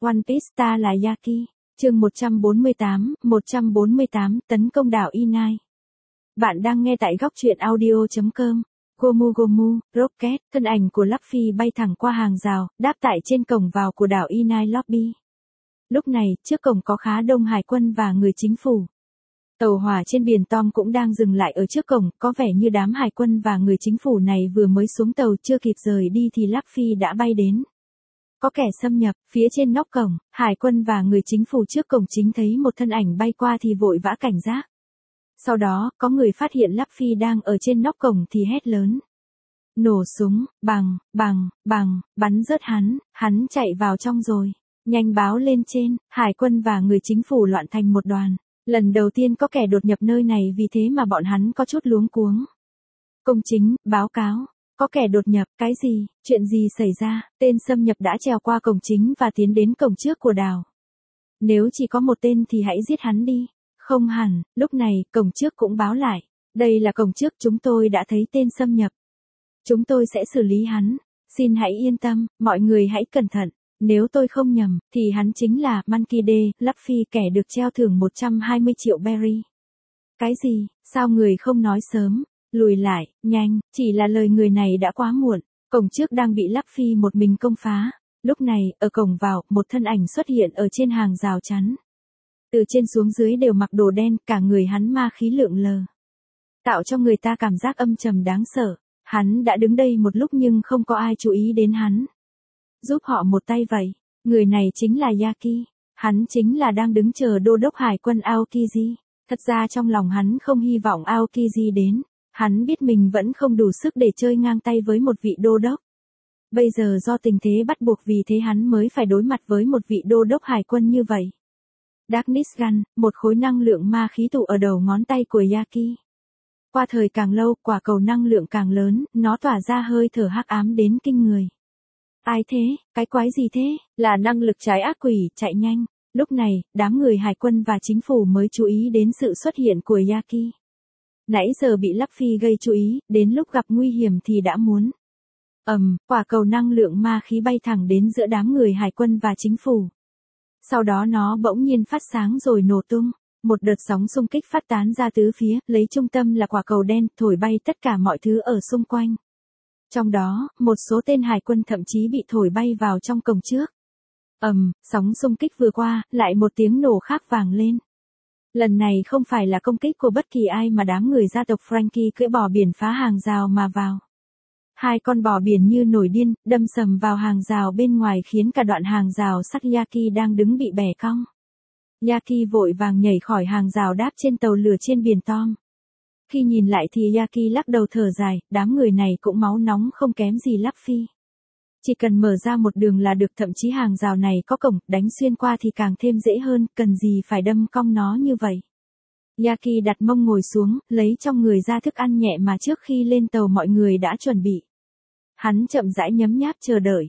One Piece ta là Yaki. Chương 148, tấn công đảo Inai. Bạn đang nghe tại góc truyện audio.com. Gomu Gomu, Rocket, thân ảnh của Luffy bay thẳng qua hàng rào, đáp tại trên cổng vào của đảo Inai Lobby. Lúc này, trước cổng có khá đông hải quân và người chính phủ. Tàu hỏa trên biển Tom cũng đang dừng lại ở trước cổng, có vẻ như đám hải quân và người chính phủ này vừa mới xuống tàu chưa kịp rời đi thì Luffy đã bay đến. Có kẻ xâm nhập, phía trên nóc cổng, hải quân và người chính phủ trước cổng chính thấy một thân ảnh bay qua thì vội vã cảnh giác. Sau đó, có người phát hiện Luffy đang ở trên nóc cổng thì hét lớn. Nổ súng, bắn rớt hắn chạy vào trong rồi. Nhanh báo lên trên, hải quân và người chính phủ loạn thành một đoàn. Lần đầu tiên có kẻ đột nhập nơi này vì thế mà bọn hắn có chút luống cuống. Công chính, báo cáo. Có kẻ đột nhập, cái gì, chuyện gì xảy ra, tên xâm nhập đã trèo qua cổng chính và tiến đến cổng trước của đảo. Nếu chỉ có một tên thì hãy giết hắn đi. Không hẳn, lúc này, cổng trước cũng báo lại. Đây là cổng trước, chúng tôi đã thấy tên xâm nhập. Chúng tôi sẽ xử lý hắn. Xin hãy yên tâm, mọi người hãy cẩn thận. Nếu tôi không nhầm, thì hắn chính là Monkey D. Luffy, kẻ được treo thưởng 120 triệu berry. Cái gì, sao người không nói sớm? Lùi lại, nhanh, chỉ là lời người này đã quá muộn. Cổng trước đang bị Luffy một mình công phá. Lúc này, ở cổng vào, một thân ảnh xuất hiện ở trên hàng rào chắn. Từ trên xuống dưới đều mặc đồ đen, cả người hắn ma khí lượn lờ. Tạo cho người ta cảm giác âm trầm đáng sợ. Hắn đã đứng đây một lúc nhưng không có ai chú ý đến hắn. Giúp họ một tay vậy. Người này chính là Yaki. Hắn chính là đang đứng chờ đô đốc hải quân Aokiji. Thật ra trong lòng hắn không hy vọng Aokiji đến. Hắn biết mình vẫn không đủ sức để chơi ngang tay với một vị đô đốc. Bây giờ do tình thế bắt buộc vì thế hắn mới phải đối mặt với một vị đô đốc hải quân như vậy. Darkness Gun, một khối năng lượng ma khí tụ ở đầu ngón tay của Yaki. Qua thời càng lâu, quả cầu năng lượng càng lớn, nó tỏa ra hơi thở hắc ám đến kinh người. Ai thế, cái quái gì thế, là năng lực trái ác quỷ, chạy nhanh. Lúc này, đám người hải quân và chính phủ mới chú ý đến sự xuất hiện của Yaki. Nãy giờ bị Luffy gây chú ý, đến lúc gặp nguy hiểm thì đã muốn. Quả cầu năng lượng ma khí bay thẳng đến giữa đám người hải quân và chính phủ. Sau đó nó bỗng nhiên phát sáng rồi nổ tung. Một đợt sóng xung kích phát tán ra tứ phía, lấy trung tâm là quả cầu đen, thổi bay tất cả mọi thứ ở xung quanh. Trong đó, một số tên hải quân thậm chí bị thổi bay vào trong cổng trước. Sóng xung kích vừa qua, lại một tiếng nổ khác vang lên. Lần này không phải là công kích của bất kỳ ai mà đám người gia tộc Franky cưỡi bò biển phá hàng rào mà vào. Hai con bò biển như nổi điên, đâm sầm vào hàng rào bên ngoài khiến cả đoạn hàng rào sắt Yaki đang đứng bị bẻ cong. Yaki vội vàng nhảy khỏi hàng rào đáp trên tàu lửa trên biển Tom. Khi nhìn lại thì Yaki lắc đầu thở dài, đám người này cũng máu nóng không kém gì Luffy. Chỉ cần mở ra một đường là được, thậm chí hàng rào này có cổng, đánh xuyên qua thì càng thêm dễ hơn, cần gì phải đâm cong nó như vậy. Yaki đặt mông ngồi xuống, lấy trong người ra thức ăn nhẹ mà trước khi lên tàu mọi người đã chuẩn bị. Hắn chậm rãi nhấm nháp chờ đợi.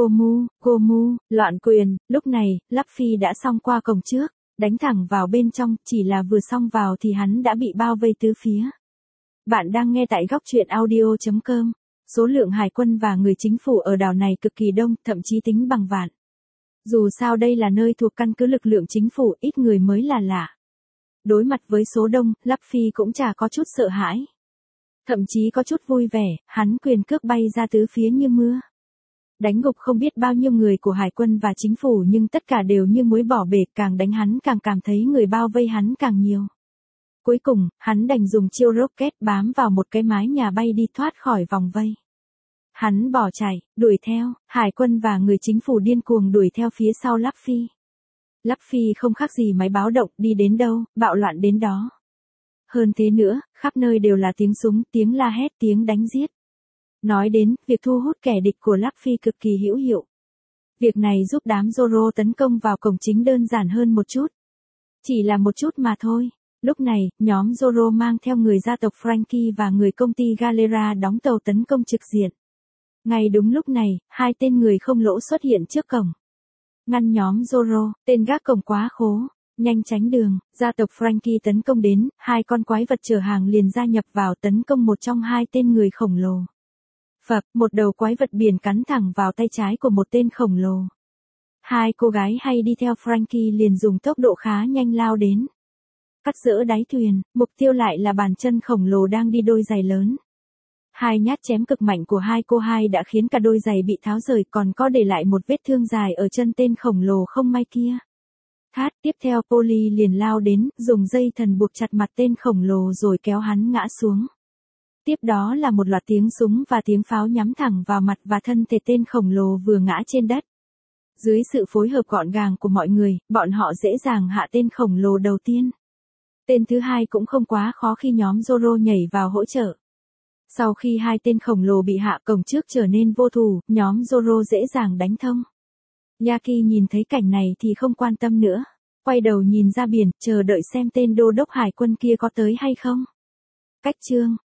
Gomu, loạn quyền, lúc này, Luffy đã xông qua cổng trước, đánh thẳng vào bên trong, chỉ là vừa xông vào thì hắn đã bị bao vây tứ phía. Bạn đang nghe tại góc truyện audio.com. Số lượng hải quân và người chính phủ ở đảo này cực kỳ đông, thậm chí tính bằng vạn. Dù sao đây là nơi thuộc căn cứ lực lượng chính phủ, ít người mới là lạ. Đối mặt với số đông, Luffy cũng chả có chút sợ hãi. Thậm chí có chút vui vẻ, hắn quyền cước bay ra tứ phía như mưa. Đánh gục không biết bao nhiêu người của hải quân và chính phủ nhưng tất cả đều như muối bỏ bể, càng đánh hắn càng cảm thấy người bao vây hắn càng nhiều. Cuối cùng, hắn đành dùng chiêu rocket bám vào một cái mái nhà bay đi thoát khỏi vòng vây. Hắn bỏ chạy, đuổi theo, hải quân và người chính phủ điên cuồng đuổi theo phía sau Luffy. Luffy không khác gì máy báo động, đi đến đâu, bạo loạn đến đó. Hơn thế nữa, khắp nơi đều là tiếng súng, tiếng la hét, tiếng đánh giết. Nói đến, việc thu hút kẻ địch của Luffy cực kỳ hữu hiệu. Việc này giúp đám Zoro tấn công vào cổng chính đơn giản hơn một chút. Chỉ là một chút mà thôi. Lúc này, nhóm Zoro mang theo người gia tộc Franky và người công ty Galera đóng tàu tấn công trực diện. Ngay đúng lúc này, hai tên người không lỗ xuất hiện trước cổng. Ngăn nhóm Zoro, tên gác cổng quá khố. Nhanh tránh đường, gia tộc Franky tấn công đến, hai con quái vật chở hàng liền gia nhập vào tấn công một trong hai tên người khổng lồ. Phập, một đầu quái vật biển cắn thẳng vào tay trái của một tên khổng lồ. Hai cô gái hay đi theo Frankie liền dùng tốc độ khá nhanh lao đến. Cắt dỡ đáy thuyền, mục tiêu lại là bàn chân khổng lồ đang đi đôi giày lớn. Hai nhát chém cực mạnh của hai cô hai đã khiến cả đôi giày bị tháo rời, còn có để lại một vết thương dài ở chân tên khổng lồ không may kia. Tiếp theo Polly liền lao đến, dùng dây thần buộc chặt mặt tên khổng lồ rồi kéo hắn ngã xuống. Tiếp đó là một loạt tiếng súng và tiếng pháo nhắm thẳng vào mặt và thân thể tên khổng lồ vừa ngã trên đất. Dưới sự phối hợp gọn gàng của mọi người, bọn họ dễ dàng hạ tên khổng lồ đầu tiên. Tên thứ hai cũng không quá khó khi nhóm Zoro nhảy vào hỗ trợ. Sau khi hai tên khổng lồ bị hạ, cổng trước trở nên vô thủ, nhóm Zoro dễ dàng đánh thông. Yaki nhìn thấy cảnh này thì không quan tâm nữa. Quay đầu nhìn ra biển, chờ đợi xem tên đô đốc hải quân kia có tới hay không. Cách chương